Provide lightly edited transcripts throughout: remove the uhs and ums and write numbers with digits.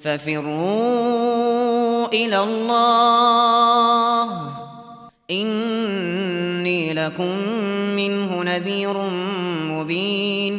ففروا إلى الله إني لكم منه نذير مبين.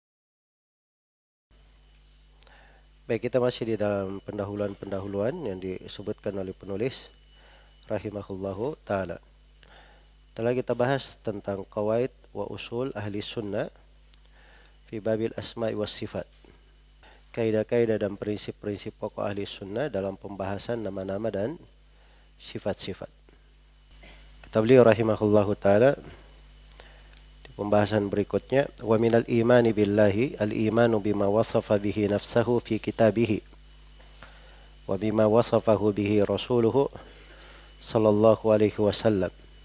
Baik, kita masih di dalam pendahuluan-pendahuluan yang disebutkan oleh penulis rahimahullahu ta'ala. Telah kita bahas tentang qawaid wa usul ahli sunnah fi babil asma'i was sifat. Kaidah-kaidah dan prinsip-prinsip pokok ahli sunnah dalam pembahasan nama-nama dan sifat-sifat. Kata beliau rahimahullahu ta'ala di pembahasan berikutnya, wa minal imani billahi al-imanu bima wasafa bihi nafsahu fi kitabihi wa bima wasafahu bihi rasuluhu sallallahu alaihi wasallam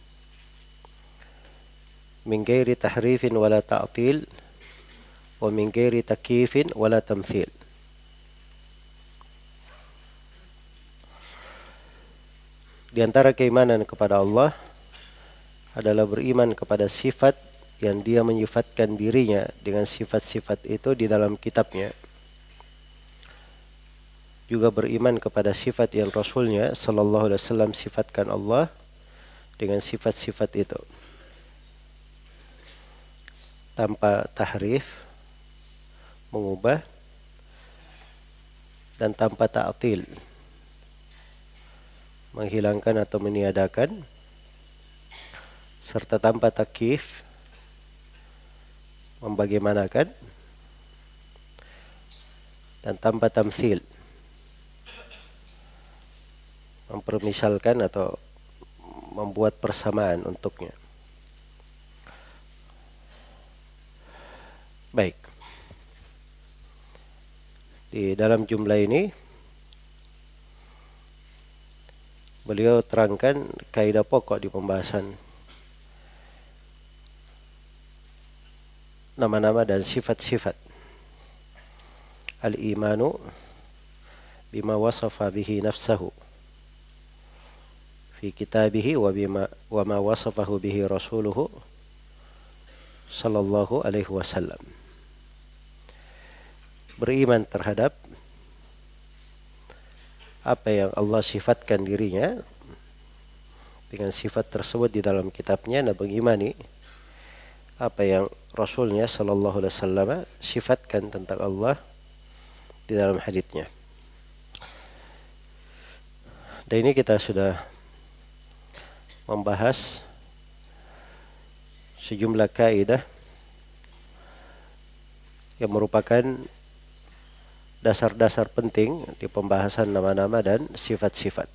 min ghairi tahrifin wala ta'til wa min ghairi takyifin wala tamthil. Di antara keimanan kepada Allah adalah beriman kepada sifat yang dia menyifatkan dirinya dengan sifat-sifat itu di dalam kitabnya. Juga beriman kepada sifat yang Rasulnya sallallahu alaihi wasallam sifatkan Allah dengan sifat-sifat itu, tanpa tahrif, mengubah, dan tanpa ta'til, menghilangkan atau meniadakan, serta tanpa takyif, membagaimanakan, dan tanpa tamthil, mempermisalkan atau membuat persamaan untuknya. Baik. Di dalam jumlah ini beliau terangkan kaidah pokok di pembahasan nama-nama dan sifat-sifat. Al-imanu bima wasafa bihi nafsahu fi kitabihi wa ma wasafahu bihi rasuluhu sallallahu alaihi wasallam. Beriman terhadap apa yang Allah sifatkan dirinya dengan sifat tersebut di dalam kitabnya, dan mengimani apa yang Rasulnya sallallahu alaihi wasallam sifatkan tentang Allah di dalam haditsnya. Dan ini kita sudah membahas sejumlah kaidah yang merupakan dasar-dasar penting di pembahasan nama-nama dan sifat-sifat.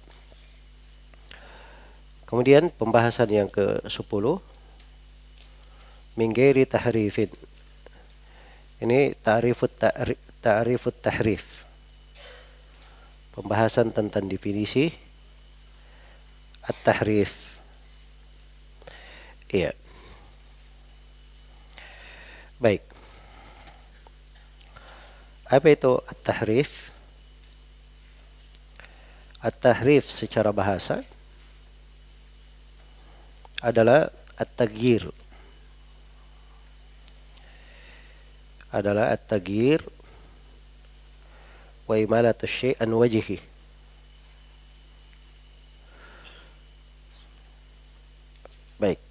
Kemudian pembahasan yang ke-10, min ghairi tahrifin. Ini ta'rifut tahrif. Pembahasan tentang definisi at-tahrif. Iya. Baik. Apa itu at-tahrif? At-tahrif secara bahasa adalah at-taghyir. Adalah at-taghyir wa imalatu syai' an wajhi. Baik.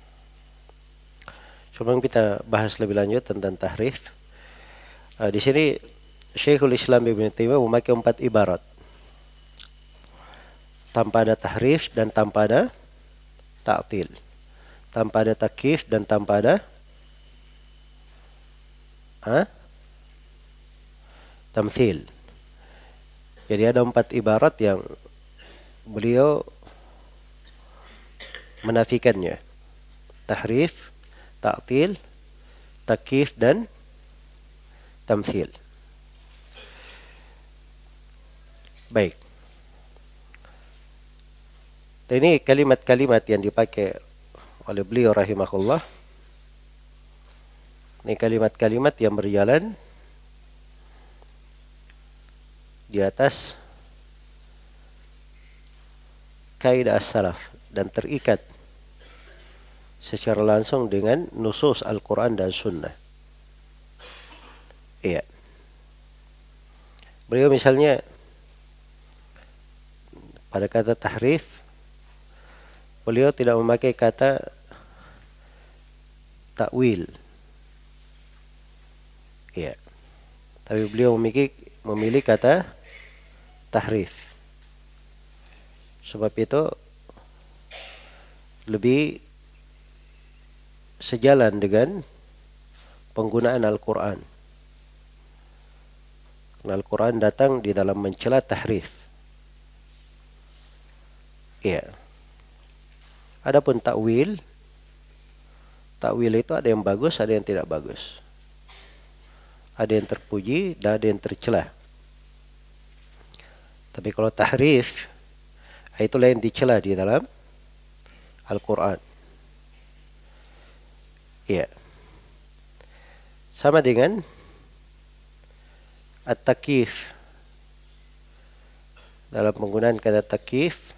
Sebelum kita bahas lebih lanjut tentang tahrif, di sini Syekhul Islam Ibn Taimiyah memakai 4 ibarat. Tanpa ada tahrif dan tanpa ada ta'til. Tanpa ada takyif dan tanpa ada tamthil. Jadi ada 4 ibarat yang beliau menafikannya. Tahrif, ta'til, takyif dan tamthil. Baik. Dan ini kalimat-kalimat yang dipakai oleh beliau rahimahullah. Ini kalimat-kalimat yang berjalan di atas kaidah as-salaf dan terikat secara langsung dengan nusus Al-Quran dan Sunnah. Iya. Beliau misalnya pada kata tahrif, beliau tidak memakai kata takwil. Ya. Tapi beliau memilih kata tahrif. Sebab itu lebih sejalan dengan penggunaan Al-Quran. Al-Quran datang di dalam mencela tahrif. Ya. Adapun takwil itu ada yang bagus, ada yang tidak bagus. Ada yang terpuji dan ada yang tercela. Tapi kalau tahrif, itulah yang dicela di dalam Al-Quran. Ya. Sama dengan at-takyif. Dalam penggunaan kata takyif,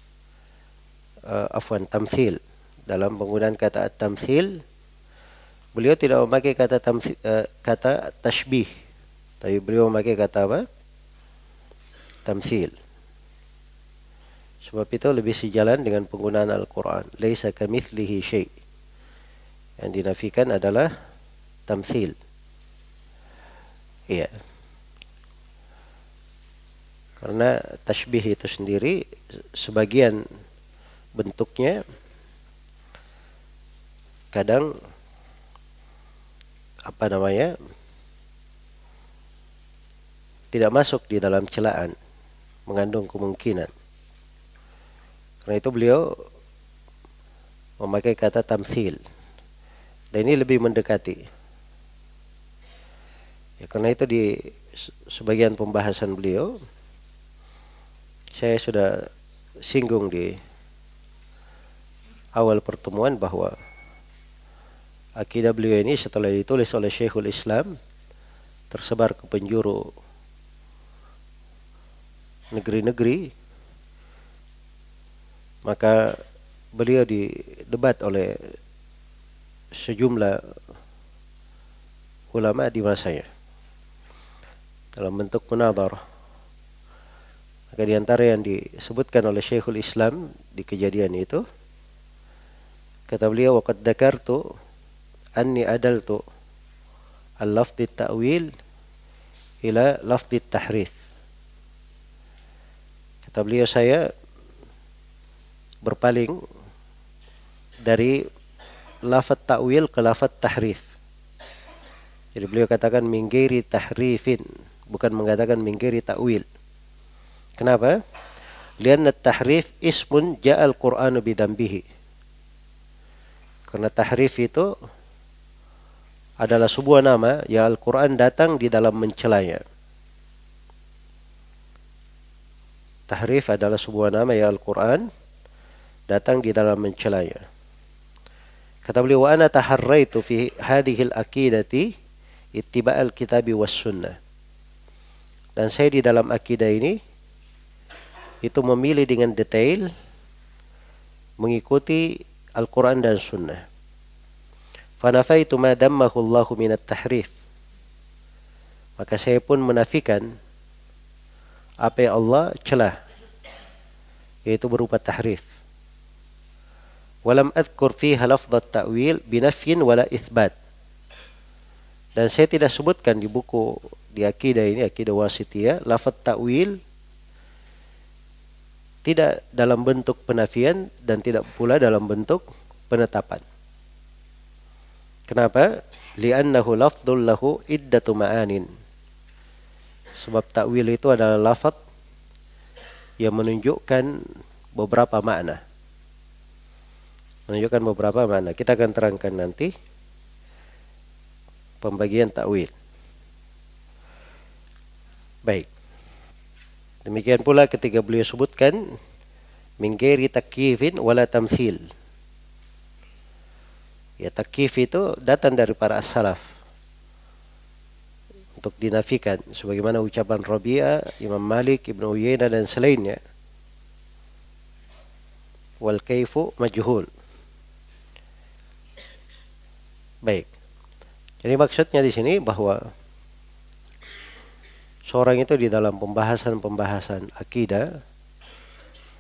tamthil. Dalam penggunaan kata at-tamthil, beliau tidak memakai kata tashbih, tapi beliau memakai kata apa? Tamthil. Sebab itu lebih sejalan dengan penggunaan Al-Quran. Laisa kamitslihi syai'. Yang dinafikan adalah tamthil. Iya. Karena tashbih itu sendiri sebagian bentuknya kadang tidak masuk di dalam celaan, mengandung kemungkinan. Karena itu beliau memakai kata tamthil. Dan ini lebih mendekati. Ya, karena itu di sebagian pembahasan beliau, saya sudah singgung di awal pertemuan bahwa akidah beliau ini setelah ditulis oleh Syekhul Islam, tersebar ke penjuru negeri-negeri, maka beliau didebat oleh sejumlah ulama di masanya dalam bentuk munadharah. Maka di antara yang disebutkan oleh Syekhul Islam di kejadian itu, kata beliau, waqad dzakartu anni adaltu al-lafdh at-ta'wil ila lafdh at-tahrif. Kata beliau, saya berpaling dari lafaz ta'wil ke lafaz tahrif. Jadi beliau katakan min ghairi tahrifin, bukan mengatakan min ghairi ta'wil. Kenapa? Lianna at-tahrif ismun ja'al Qur'anu bidambihi. Karena tahrif itu adalah sebuah nama yang Al-Quran datang di dalam mencelanya. Tahrif adalah sebuah nama yang Al-Quran datang di dalam mencelanya. Kata beliau, wa ana taharraitu fi hadhihi al-aqidati ittiba'al kitabi was sunnah. Dan saya di dalam akidah ini itu memilih dengan detail mengikuti Al-Quran dan Sunnah. Fanafaitu ma dammahu Allahu minat tahrif. Maka saya pun menafikan apa yang Allah celah, yaitu berupa tahrif. Walam adhkur fiha lafdhat ta'wil binafyin wala itsbat. Dan saya tidak sebutkan di buku di akidah ini, akidah wasitiyah, lafaz ta'wil tidak dalam bentuk penafian dan tidak pula dalam bentuk penetapan. Kenapa? Li'annahu lafdhul lahu iddatu ma'anin. Sebab takwil itu adalah lafaz yang menunjukkan beberapa makna. Menunjukkan beberapa makna. Kita akan terangkan nanti pembagian takwil. Baik. Demikian pula ketika beliau sebutkan min ghairi takyifin wala tamthil. Ya, takyif itu datang dari para as-salaf untuk dinafikan, sebagaimana ucapan Rabi'ah, Imam Malik, Ibnu Uyainah dan selainnya. Wal kaifu majhul. Baik. Jadi maksudnya di sini bahwa seorang itu di dalam pembahasan akidah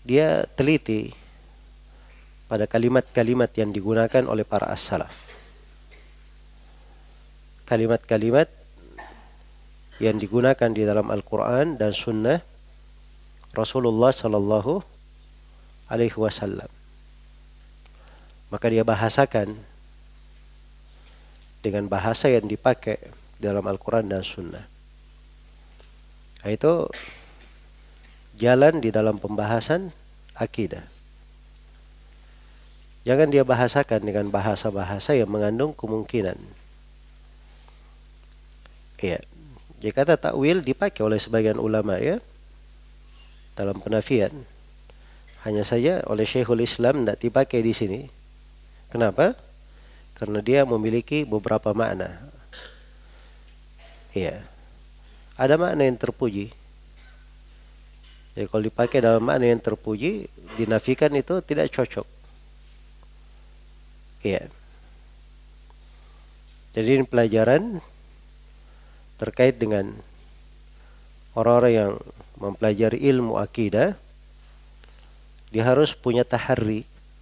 dia teliti pada kalimat-kalimat yang digunakan oleh para as-salaf. Kalimat-kalimat yang digunakan di dalam Al-Quran dan Sunnah Rasulullah Sallallahu Alaihi Wasallam. Maka dia bahasakan dengan bahasa yang dipakai dalam Al-Quran dan Sunnah. Itu jalan di dalam pembahasan akidah. Jangan dia bahasakan dengan bahasa-bahasa yang mengandung kemungkinan. Ya, jika kata takwil dipakai oleh sebagian ulama ya dalam penafian. Hanya saja oleh Syekhul Islam tidak dipakai di sini. Kenapa? Karena dia memiliki beberapa makna. Ya, ada makna yang terpuji. Jadi kalau dipakai dalam makna yang terpuji, dinafikan itu tidak cocok. Ya. Jadi ini pelajaran terkait dengan orang-orang yang mempelajari ilmu akidah, dia harus punya taharri,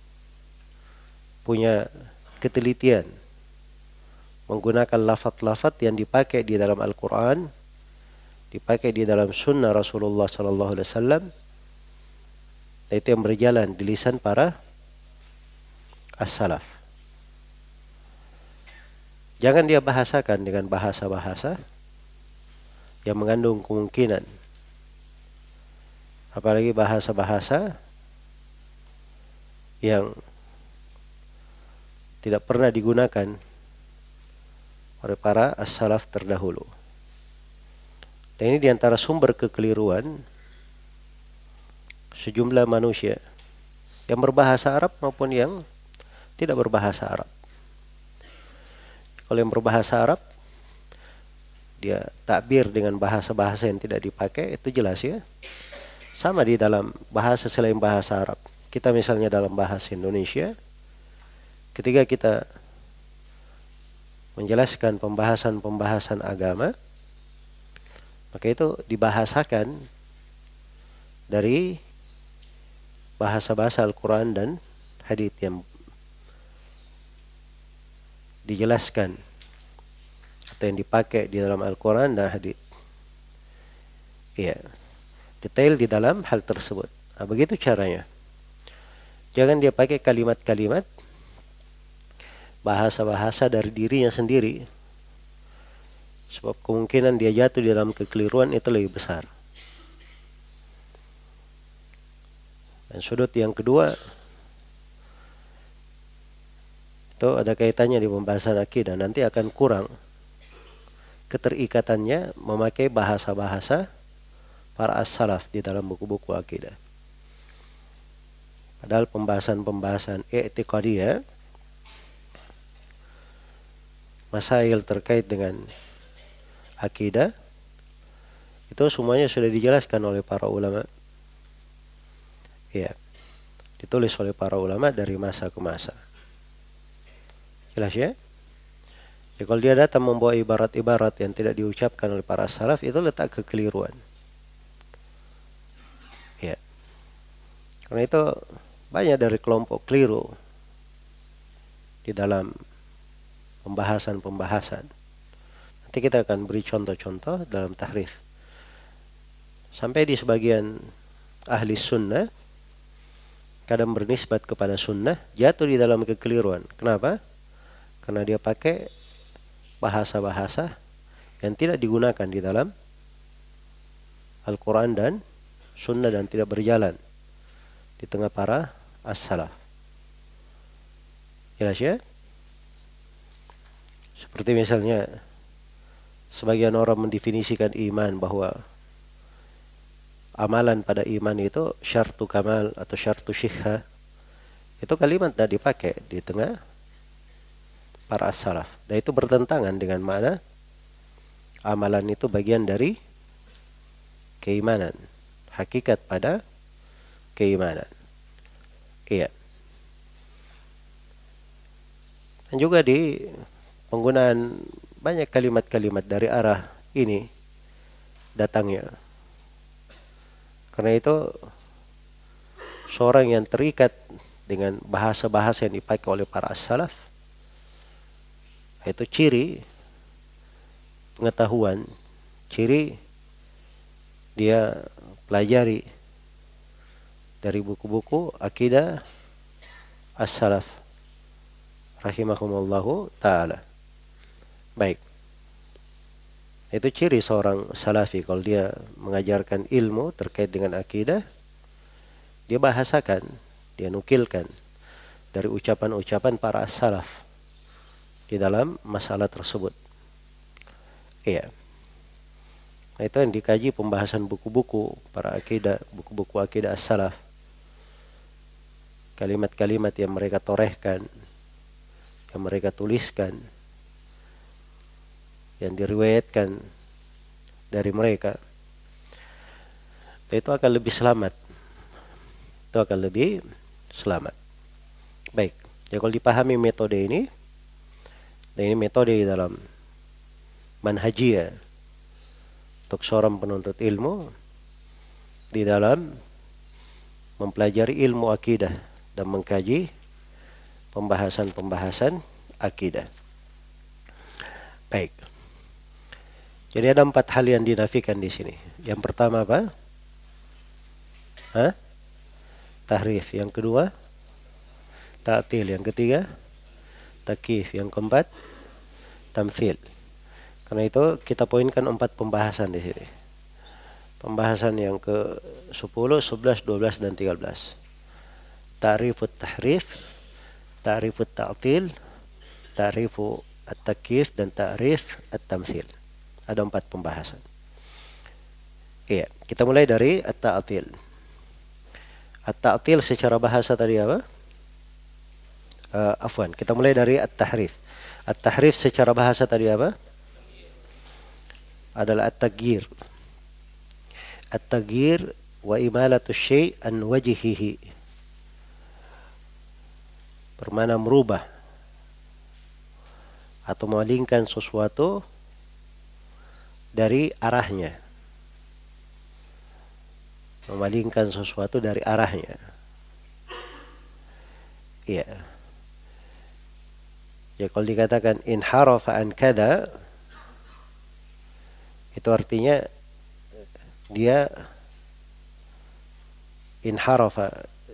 punya ketelitian menggunakan lafaz-lafaz yang dipakai di dalam Al-Quran, dipakai di dalam Sunnah Rasulullah Sallallahu Alaihi Wasallam. Itu yang berjalan di lisan para as-salaf. Jangan dia bahasakan dengan bahasa-bahasa yang mengandung kemungkinan. Apalagi bahasa-bahasa yang tidak pernah digunakan oleh para as-salaf terdahulu. Dan ini diantara sumber kekeliruan sejumlah manusia yang berbahasa Arab maupun yang tidak berbahasa Arab. Kalau yang berbahasa Arab, dia takbir dengan bahasa-bahasa yang tidak dipakai, itu jelas ya. Sama di dalam bahasa selain bahasa Arab. Kita misalnya dalam bahasa Indonesia, ketika kita menjelaskan pembahasan-pembahasan agama, maka itu dibahasakan dari bahasa-bahasa Al-Quran dan hadits yang dijelaskan atau yang dipakai di dalam Al-Quran dan hadits. Ya, detail di dalam hal tersebut. Nah, begitu caranya. Jangan dia pakai kalimat-kalimat bahasa-bahasa dari dirinya sendiri, sebab kemungkinan dia jatuh di dalam kekeliruan itu lebih besar. Dan sudut yang kedua itu ada kaitannya di pembahasan akidah. Nanti akan kurang keterikatannya memakai bahasa-bahasa para as-salaf di dalam buku-buku akidah. Padahal pembahasan-pembahasan i'tiqadiyah, masail terkait dengan akidah, itu semuanya sudah dijelaskan oleh para ulama. Ya, ditulis oleh para ulama dari masa ke masa. Jelas ya? Ya, kalau dia datang membawa ibarat-ibarat yang tidak diucapkan oleh para salaf, itu letak kekeliruan. Ya. Karena itu banyak dari kelompok keliru di dalam pembahasan-pembahasan. Nanti kita akan beri contoh-contoh dalam tahrif. Sampai di sebagian ahli sunnah, kadang bernisbat kepada sunnah, jatuh di dalam kekeliruan. Kenapa? Karena dia pakai bahasa-bahasa yang tidak digunakan di dalam Al-Quran dan sunnah dan tidak berjalan di tengah para as-salaf. Jelas ya? Seperti misalnya sebagian orang mendefinisikan iman bahwa amalan pada iman itu syartu kamal atau syartu syihha. Itu kalimat tidak dipakai di tengah para as-salaf. Dan itu bertentangan dengan makna amalan itu bagian dari keimanan. Hakikat pada keimanan. Iya. Dan juga di penggunaan banyak kalimat-kalimat dari arah ini datangnya. Karena itu seorang yang terikat dengan bahasa-bahasa yang dipakai oleh para as-salaf, itu ciri pengetahuan, ciri dia pelajari dari buku-buku akidah as-salaf rahimahumullahu ta'ala. Baik. Itu ciri seorang salafi, kalau dia mengajarkan ilmu terkait dengan akidah, dia bahasakan, dia nukilkan dari ucapan-ucapan para as-salaf di dalam masalah tersebut. Iya. Nah, itu yang dikaji pembahasan buku-buku para akidah, buku-buku akidah as-salaf. Kalimat-kalimat yang mereka torehkan, yang mereka tuliskan, yang diriwayatkan dari mereka, itu akan lebih selamat. Itu akan lebih selamat. Baik, ya kalau dipahami metode ini, dan ini metode di dalam manhajiyah untuk seorang penuntut ilmu di dalam mempelajari ilmu akidah dan mengkaji pembahasan-pembahasan akidah. Baik. Jadi ada 4 hal yang dinafikan di sini. Yang pertama apa? Tahrif. Yang kedua, ta'til. Yang ketiga, takyif. Yang keempat, tamtsil. Karena itu kita poinkan 4 pembahasan di sini. Pembahasan yang ke-10, 11, 12 dan 13. Ta'rifut tahrif, ta'rifut ta'til, ta'rifu at-takyif dan ta'rif at-tamtsil. Ada 4 pembahasan. Iya, kita mulai dari at-ta'til. At-ta'til secara bahasa tadi apa? Afwan, kita mulai dari at-tahrif. At-tahrif secara bahasa tadi apa? Adalah at-taghyir. At-taghyir wa imalatu syai' an wajhihi. Bermakna merubah atau memalingkan sesuatu dari arahnya. Memalingkan sesuatu dari arahnya. Iya. Ya kalau dikatakan inharafa an kada, itu artinya dia inharafa,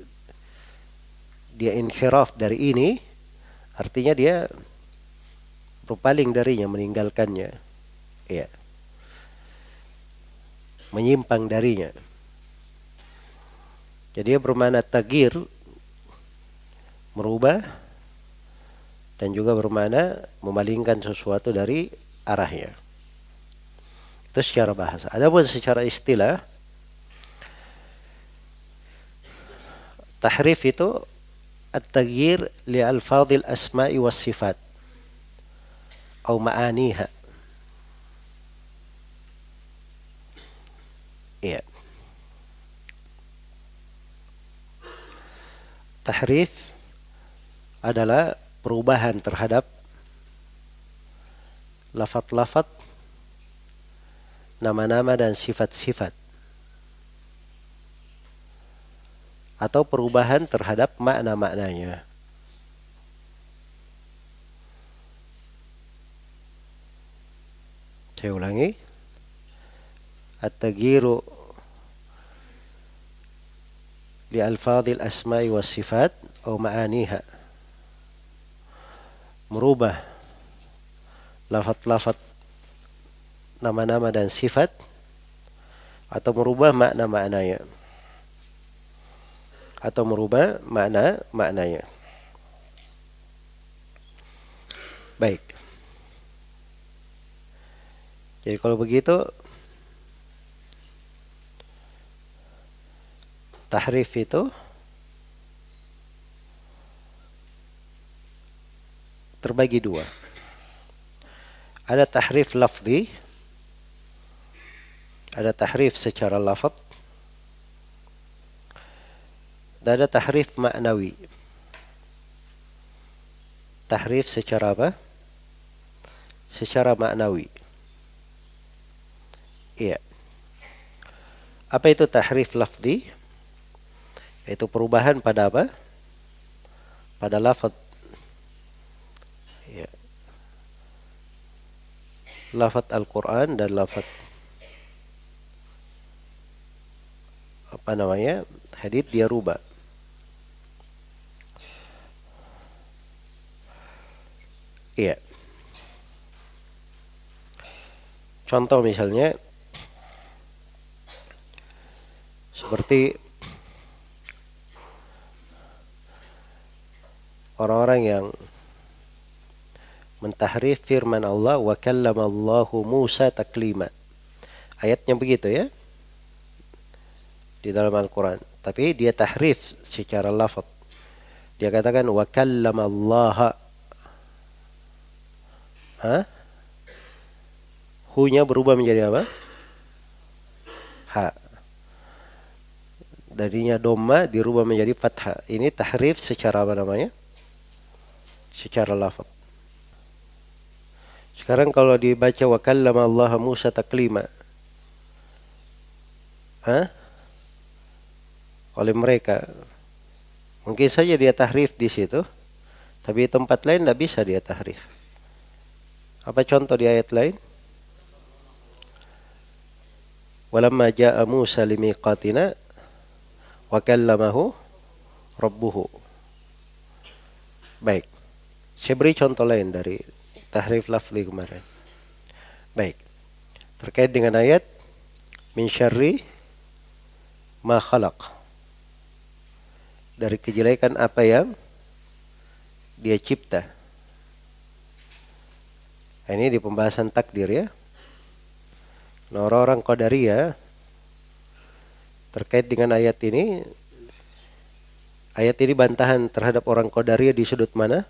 dia inhiraf dari ini, artinya dia berpaling darinya, meninggalkannya. Iya. Menyimpang darinya. Jadi dia bermakna taghyir, merubah, dan juga bermakna memalingkan sesuatu dari arahnya. Itu secara bahasa. Adapun secara istilah, tahrif itu at-taghyir li alfadhil asma'i was sifat atau ma'aniha. Iya. Tahrif adalah perubahan terhadap lafaz-lafaz, nama-nama dan sifat-sifat, atau perubahan terhadap makna-maknanya. Saya ulangi. At-taghyiru li alfadhil asma'i was sifat atau ma'aniha. Merubah lafaz-lafaz, nama-nama dan sifat, atau merubah makna-maknanya. Atau merubah makna-maknanya. Baik. Jadi kalau begitu, tahrif itu terbagi 2. Ada tahrif lafzi, ada tahrif secara lafaz, dan ada tahrif maknawi. Tahrif secara apa? Secara maknawi. Iya. Apa itu tahrif lafzi? Itu perubahan pada apa? Pada lafaz. Ya. Lafaz Al-Quran dan lafaz apa namanya? Hadits dia rubah. Iya. Contoh misalnya seperti orang-orang yang mentahrif firman Allah, wa kallamallahu Musa taklima. Ayatnya begitu ya di dalam Al-Quran. Tapi dia tahrif secara lafaz. Dia katakan wa kallamallaha. Hu-nya berubah menjadi apa? Ha. Darinya dhamma dirubah menjadi fathah. Ini tahrif secara apa namanya? Secara lafaz. Sekarang kalau dibaca wa kallama Allah Musa taklima. Oleh mereka. Mungkin saja dia tahrif di situ. Tapi di tempat lain tidak bisa dia tahrif. Apa contoh di ayat lain? Walamma ja'a Musa limiqatina wa kallamahu rabbuhu. Baik. Saya beri contoh lain dari tahrif lafzi kemarin. Baik. Terkait dengan ayat min syarri ma khalaq. Dari kejelekan apa yang dia cipta. Ini di pembahasan takdir ya. Nah, orang-orang Qadariyah terkait dengan ayat ini bantahan terhadap orang Qadariyah di sudut mana?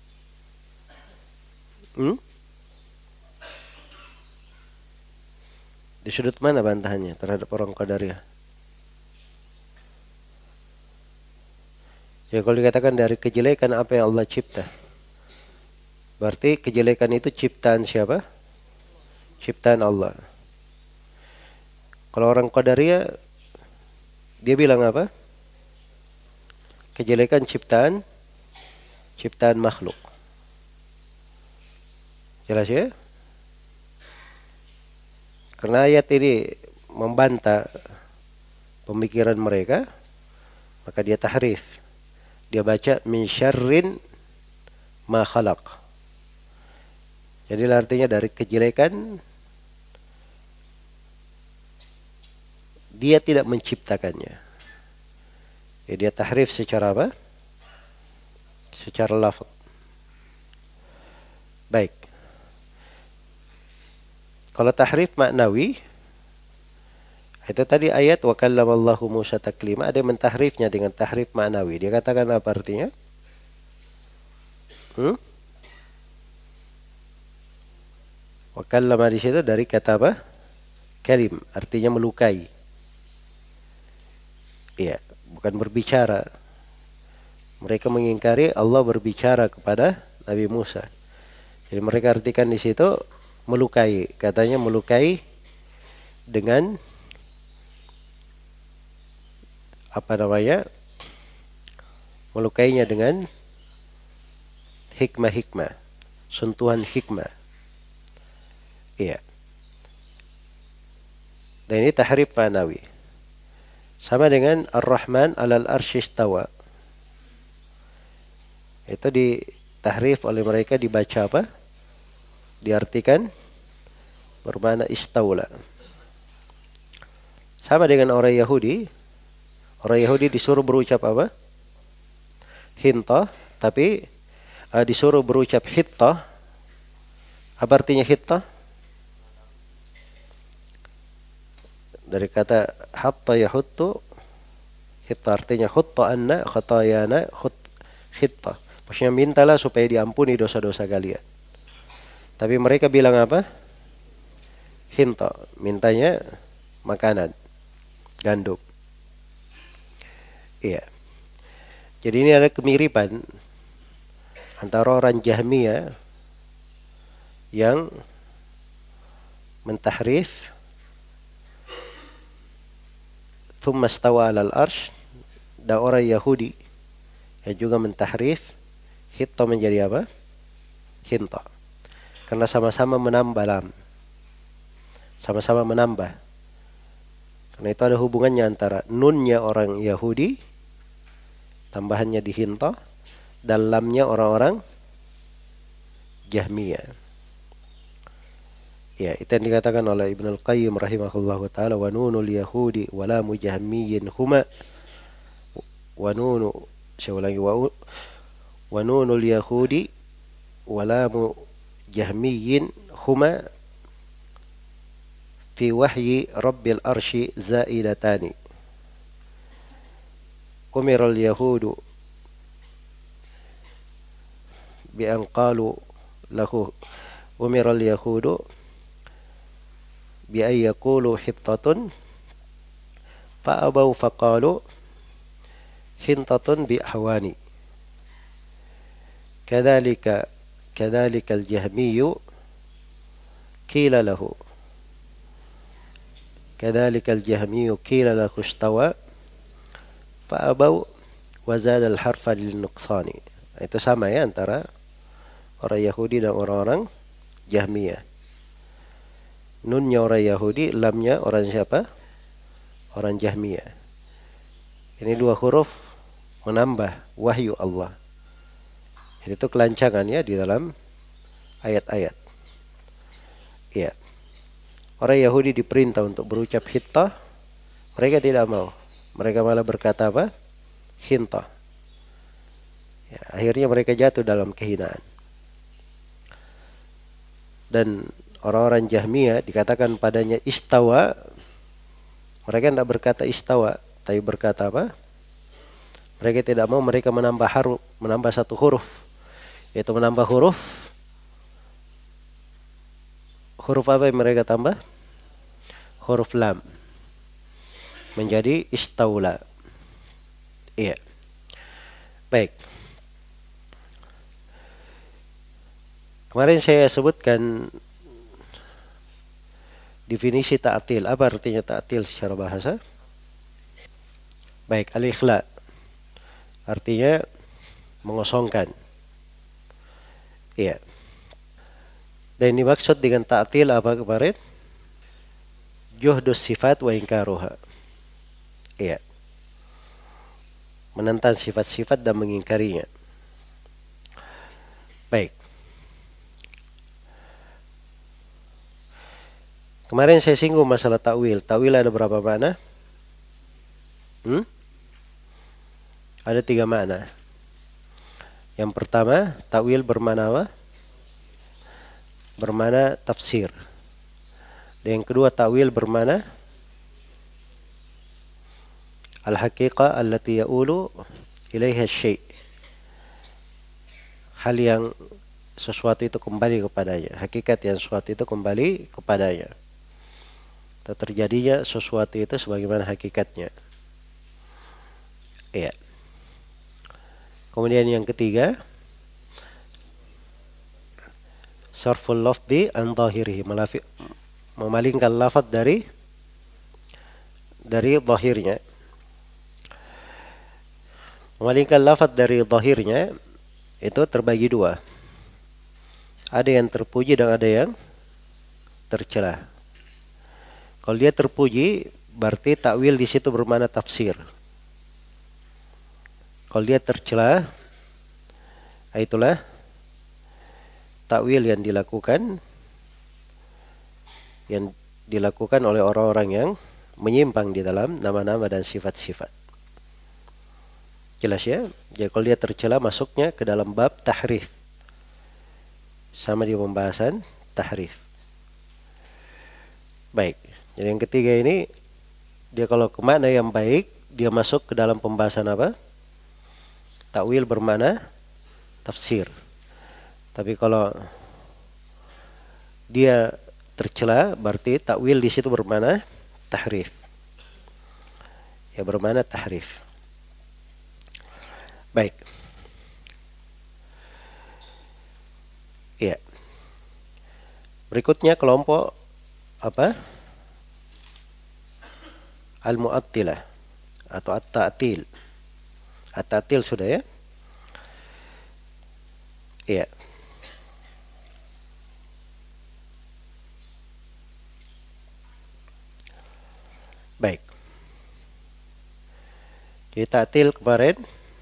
Di sudut mana bantahannya terhadap orang Qadariyah? Ya kalau dikatakan dari kejelekan apa yang Allah cipta. Berarti kejelekan itu ciptaan siapa? Ciptaan Allah. Kalau orang Qadariyah dia bilang apa? Kejelekan ciptaan makhluk. Jelas ya? Karena ayat ini membantah pemikiran mereka, maka dia tahrif. Dia baca min syarrin ma khalaq. Jadi artinya dari kejelekan dia tidak menciptakannya. Ya, dia tahrif secara apa? Secara lafaz. Baik. Kalau tahrif maknawi, itu tadi ayat wa kallamallahu Musa taklima, ada yang mentahrifnya dengan tahrif maknawi. Dia katakan apa artinya? Wa kallama di situ dari kata apa? Kalim, artinya melukai. Iya, bukan berbicara. Mereka mengingkari Allah berbicara kepada Nabi Musa. Jadi mereka artikan di situ melukai. Katanya melukai dengan apa namanya? Melukainya dengan hikmah-hikmah, sentuhan hikmah. Iya. Dan ini tahrif ma'nawi. Sama dengan Ar-Rahman 'alal arsy istawa. Itu ditahrif oleh mereka, dibaca apa? Diartikan bermakna istaula. Sama dengan orang Yahudi. Orang Yahudi disuruh berucap apa? Hinta, tapi disuruh berucap hitta. Apa artinya hitta? Dari kata hatta yahuttu, hitta artinya hutta anna khatayana hitta. Maksudnya mintalah supaya diampuni dosa-dosa kalian. Tapi mereka bilang apa? Hinta, mintanya makanan, gandum. Iya. Jadi ini ada kemiripan antara orang Jahmiyah yang mentahrif thumma stawa 'alal arsy dan orang Yahudi yang juga mentahrif hitta menjadi apa? Hinta. Karena sama-sama menambah lam. Sama-sama menambah. Karena itu ada hubungannya antara nunnya orang Yahudi, tambahannya di hinta, dan lamnya orang-orang Jahmiyah. Ya, itu yang dikatakan oleh Ibnu Al-Qayyim rahimahullahu taala, wa nunul yahudi wa lamu jahmiyyin huma wa nunu, saya ulangi, wa nunul yahudi wa lamu jahmiyyin huma fi wahyi rabbil arsy zaidatani. Umiral yahudu bi an qalu lahu, umiral yahudu bi ay yaqulu hittatun fa abaw fa qalu hintatun bi ahwani. Kadzalika al-jahmiyyu qila lahu, kadzalika al-jahmiyyu qila lahu istawa fa abaw wa zada al-harfa lil nuqsani. Itu sama ya antara orang Yahudi dan orang-orang Jahmiyah. Nunnya orang Yahudi, lamnya orang siapa? Orang Jahmiyah. Ini dua huruf menambah wahyu Allah. Itu kelancangannya di dalam ayat-ayat. Ya. Orang Yahudi diperintah untuk berucap hitta, mereka tidak mau. Mereka malah berkata apa? Hinta. Ya, akhirnya mereka jatuh dalam kehinaan. Dan orang-orang Jahmiyah dikatakan padanya istawa, mereka tidak berkata istawa, tapi berkata apa? Mereka tidak mau, mereka menambah satu huruf, yaitu menambah huruf apa yang mereka tambah? Huruf lam menjadi istaula. Iya. Baik. Kemarin saya sebutkan definisi ta'til. Apa artinya ta'til secara bahasa? Baik, al-ikhla artinya mengosongkan. Iya. Dan dimaksud dengan ta'til apa kemarin? Juhdus sifat wa ingkaruha. Iya. Menentang sifat-sifat dan mengingkarinya. Baik. Kemarin saya singgung masalah ta'wil. Ta'wil ada berapa makna? Ada 3 makna. Yang pertama, ta'wil bermakna apa? Bermakna tafsir. Dan yang kedua, ta'wil bermakna al-haqiqah allati ya'ulu ilaiha syai'. Hal yang sesuatu itu kembali kepadanya. Hakikat yang sesuatu itu kembali kepadanya. Terjadinya sesuatu itu sebagaimana hakikatnya. Iya. Kemudian yang ketiga, sarful lafzi an dhahirihi, memalingkan lafaz dari zahirnya. Memalingkan lafaz dari zahirnya itu terbagi 2. Ada yang terpuji dan ada yang tercela. Kalau dia terpuji, berarti takwil di situ bermakna tafsir. Kalau dia tercela, itulah takwil yang dilakukan oleh orang-orang yang menyimpang di dalam nama-nama dan sifat-sifat. Jelas ya? Jadi kalau dia tercela, masuknya ke dalam bab tahrif. Sama di pembahasan tahrif. Baik. Jadi yang ketiga ini, dia kalau ke makna yang baik, dia masuk ke dalam pembahasan apa? Takwil bermakna tafsir. Tapi kalau dia tercela, berarti takwil di situ bermakna tahrif. Ya, bermakna tahrif. Baik. Ya. Berikutnya kelompok apa? Al-mu'attilah atau at-ta'til. At-ta'til sudah ya? Iya. Baik. Jadi ta'til kemarin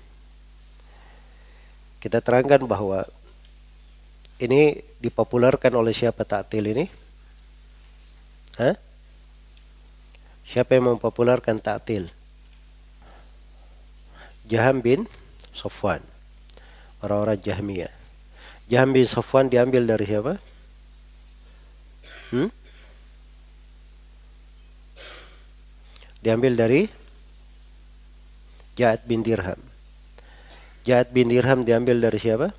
kita terangkan bahwa ini dipopulerkan oleh siapa ta'til ini? Hah? Siapa yang mempopulerkan ta'til? Jaham bin Safwan. Orang-orang Jahmiyah. Jaham bin Safwan diambil dari siapa? Diambil dari Ja'ad bin Dirham. Ja'ad bin Dirham diambil dari siapa?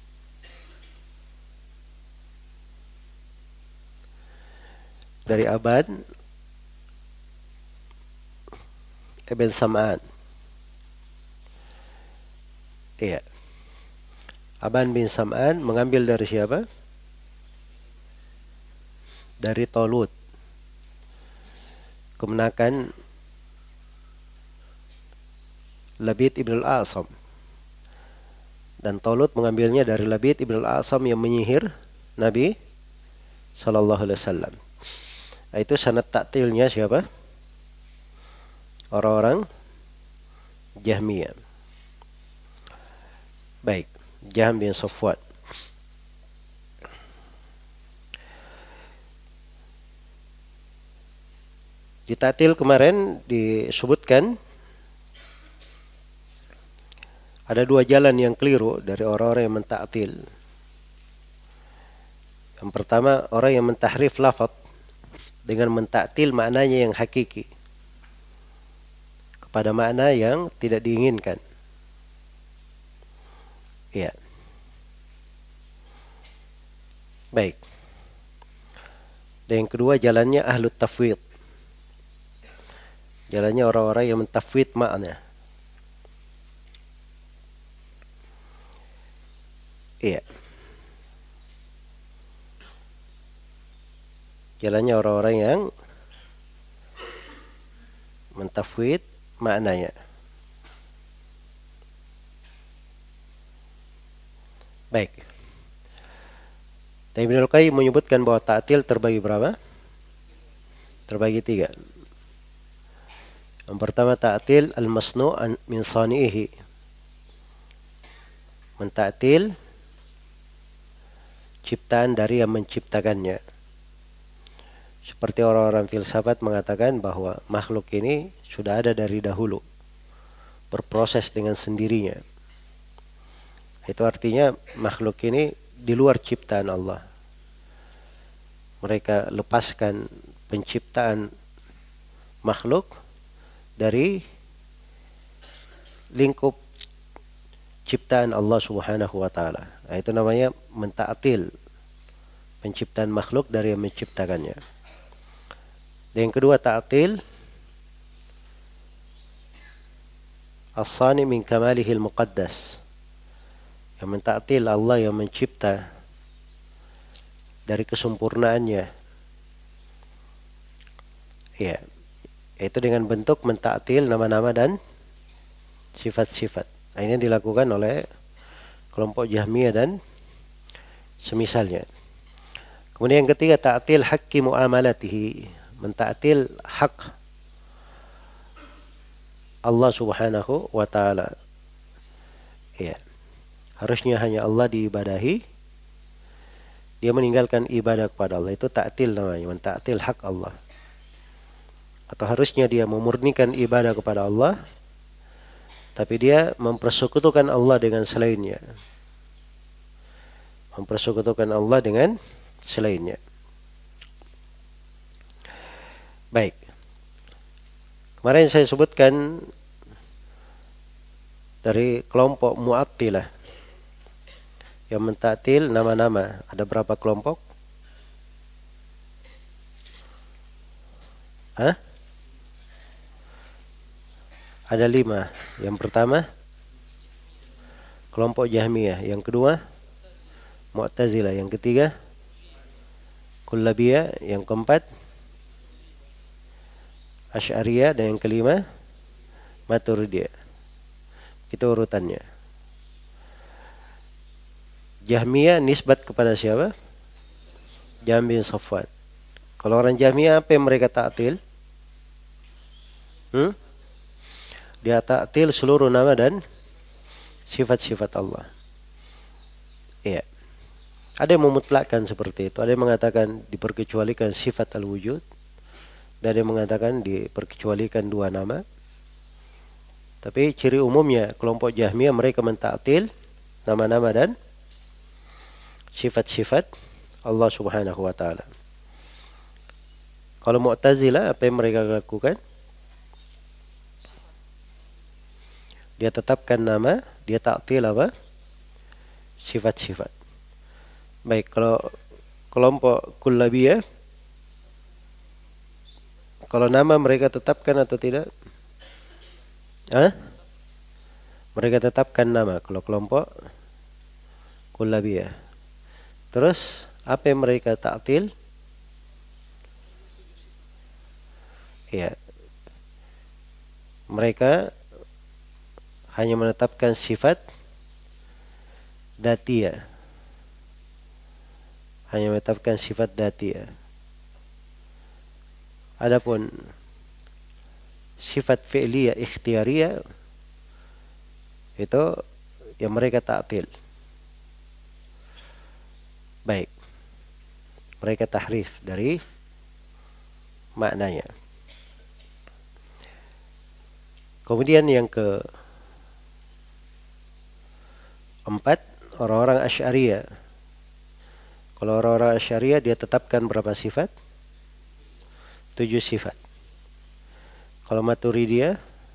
Dari Aban Ibn Sam'an. Iya. Aban bin Sam'an mengambil dari siapa? Dari Talut. Kemenakan Labid ibn al-Asam. Dan Talut mengambilnya dari Labid ibn al-Asam yang menyihir Nabi sallallahu alaihi wasallam. Itu sanad ta'tilnya siapa? Orang-orang Jahmiyah. Baik, Jaham bin Safwan. Di ta'til kemarin disebutkan ada dua jalan yang keliru dari orang-orang yang menta'til. Yang pertama, orang yang mentahrif lafaz dengan menta'til maknanya yang hakiki kepada makna yang tidak diinginkan. Iya. Baik. Dan yang kedua jalannya ahlut tafwid. Jalannya orang-orang yang mentafwid makna. Iya. Jalannya orang-orang yang mentafwid maknanya. Baik. Dan Ibnu Al-Qayyim menyebutkan bahwa ta'til terbagi berapa? Terbagi tiga. Yang pertama ta'til al-masnu' min sani'ihi. Menta'til ciptaan dari yang menciptakannya. Seperti orang-orang filsafat mengatakan bahwa makhluk ini sudah ada dari dahulu, berproses dengan sendirinya. Itu artinya makhluk ini di luar ciptaan Allah. Mereka lepaskan penciptaan makhluk dari lingkup ciptaan Allah Subhanahu wa taala. Itu namanya menta'til penciptaan makhluk dari yang menciptakannya. Dan yang kedua ta'til as-sani min kamalihil muqaddas. Yang menta'til Allah yang mencipta dari kesempurnaannya. Ya, itu dengan bentuk menta'til nama-nama dan sifat-sifat. Ini dilakukan oleh kelompok Jahmiyah dan semisalnya. Kemudian yang ketiga ta'til haqqi muamalatihi, menta'til hak Allah Subhanahu wa taala. Ya. Harusnya hanya Allah diibadahi. Dia meninggalkan ibadah kepada Allah, itu ta'til namanya, menta'til hak Allah. Atau harusnya dia memurnikan ibadah kepada Allah, tapi dia mempersekutukan Allah dengan selainnya. Mempersekutukan Allah dengan selainnya. Baik. Kemarin saya sebutkan dari kelompok Mu'attilah yang menta'til nama-nama. Ada berapa kelompok? Hah? Ada 5. Yang pertama kelompok Jahmiyah, yang kedua Mu'tazilah, yang ketiga Kullabiyah, yang keempat Asy'ariyah, dan yang kelima Maturidiyah. Itu urutannya. Jahmiyah nisbat kepada siapa? Jahm bin Safwan. Kalau orang Jahmiyah apa yang mereka ta'til? Dia ta'til seluruh nama dan sifat-sifat Allah. Iya. Ada yang memutlakkan seperti itu. Ada yang mengatakan diperkecualikan sifat al-wujud. Dan ada yang mengatakan diperkecualikan dua nama. Tapi ciri umumnya kelompok Jahmiyah mereka mentaktil nama-nama dan sifat-sifat Allah Subhanahu wa taala. Kalau Mu'tazilah apa yang mereka lakukan? Dia tetapkan nama, dia taktil apa? Sifat-sifat. Baik, kalau kelompok Kullabiyah, kalau nama mereka tetapkan atau tidak? Mereka tetapkan nama kalau kelompok Kullabiyah. Terus apa yang mereka taktil? Ya, mereka hanya menetapkan sifat datiyah. Hanya menetapkan sifat datiyah. Adapun sifat fi'liyah ikhtiyariyah itu yang mereka taktil. Baik. Mereka tahrif dari maknanya. Kemudian yang keempat, orang-orang Asy'ariyah. Kalau orang-orang Asy'ariyah dia tetapkan berapa sifat? 7 sifat. Kalau Maturidiyah,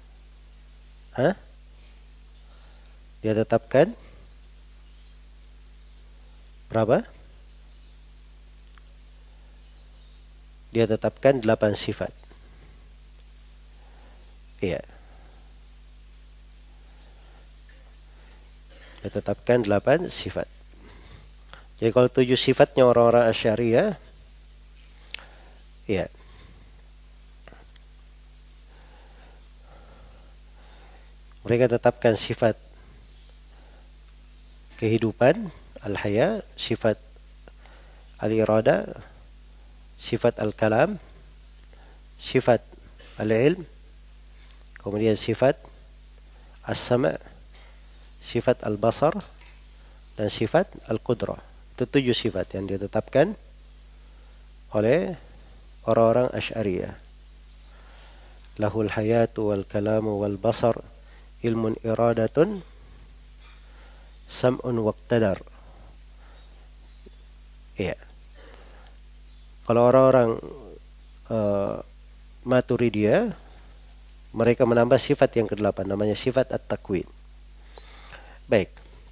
dia tetapkan berapa? Dia tetapkan 8 sifat. Iya. Dia tetapkan 8 sifat. Jadi kalau 7 sifatnya orang-orang Asy'ariyah, iya. Mereka tetapkan sifat kehidupan, al-haya, sifat al-irada, sifat al-kalam, sifat al-ilm, kemudian sifat as-sama', sifat al-basar, dan sifat al-qudrah. Itu 7 sifat yang ditetapkan oleh orang-orang Asy'ariyah. Lahul hayatu wal kalamu wal basar, ilmun iradatun, sam'un waqtadar. Iya. Kalau orang-orang Maturidiyah, mereka menambah sifat yang ke-8, namanya sifat at-takwin. Baik.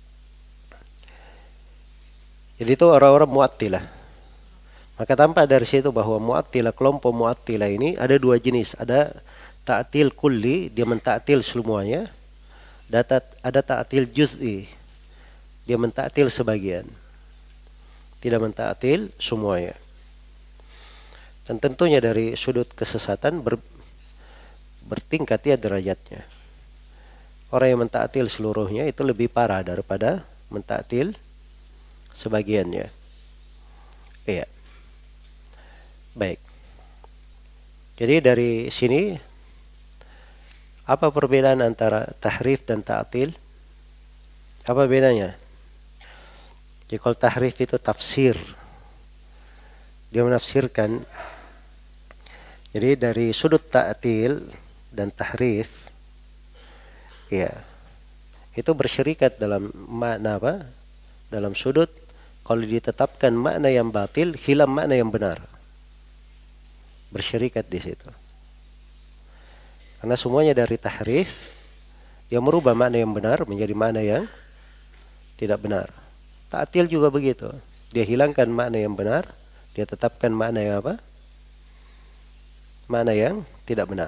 Jadi itu orang-orang Mu'attilah. Maka tampak dari situ bahwa Mu'attilah, kelompok Mu'attilah ini ada 2 jenis. Ada ta'til kulli, dia mentaktil semuanya. Ada ta'til juz'i, dia mentaktil sebagian. Tidak mentaktil semuanya. Dan tentunya dari sudut kesesatan bertingkat ya derajatnya. Orang yang mentaktil seluruhnya itu lebih parah daripada mentaktil sebagiannya. Iya. Baik. Jadi dari sini apa perbedaan antara tahrif dan ta'til? Apa bedanya? Jadi kalau tahrif itu tafsir. Dia menafsirkan. Jadi dari sudut ta'til dan tahrif, ya, itu bersyirikat dalam makna apa? Dalam sudut kalau ditetapkan makna yang batil, hilang makna yang benar. Bersyirikat di situ. Karena semuanya dari tahrif, dia merubah makna yang benar menjadi makna yang tidak benar. Ta'til juga begitu. Dia hilangkan makna yang benar, dia tetapkan makna yang apa? Makna yang tidak benar.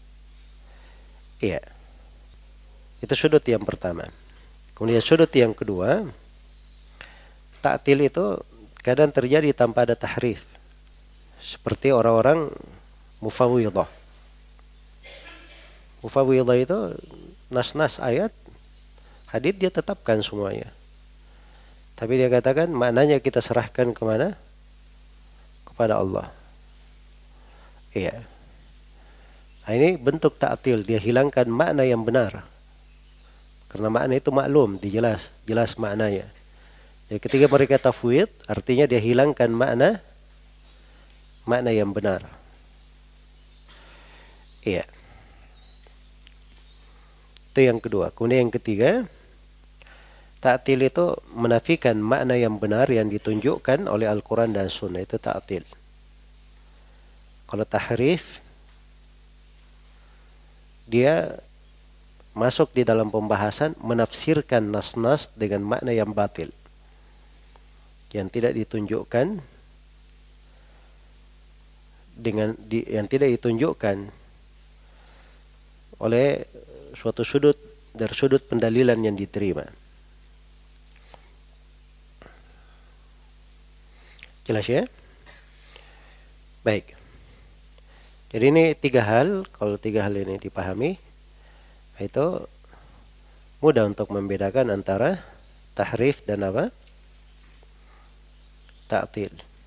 Iya. Itu sudut yang pertama. Kemudian sudut yang kedua, ta'til itu kadang terjadi tanpa ada tahrif. Seperti orang-orang Mufawwidhah. Mufawwidhah itu nas-nas ayat Hadits dia tetapkan semuanya. Tapi dia katakan maknanya kita serahkan kemana? Kepada Allah. Iya. Nah, ini bentuk ta'til, dia hilangkan makna yang benar. Karena makna itu maklum, jelas maknanya. Jadi ketika mereka tafwid, artinya dia hilangkan makna yang benar. Iya. Itu yang kedua. Kemudian yang ketiga, ta'til itu menafikan makna yang benar yang ditunjukkan oleh Al-Quran dan Sunnah. Itu ta'til. Kalau tahrif, dia masuk di dalam pembahasan menafsirkan nas-nas dengan makna yang batil, yang tidak ditunjukkan yang tidak ditunjukkan oleh suatu sudut dari sudut pendalilan yang diterima. Jelas ya? Baik. Jadi ini tiga hal. Kalau tiga hal ini dipahami, itu mudah untuk membedakan antara tahrif dan apa? Ta'til.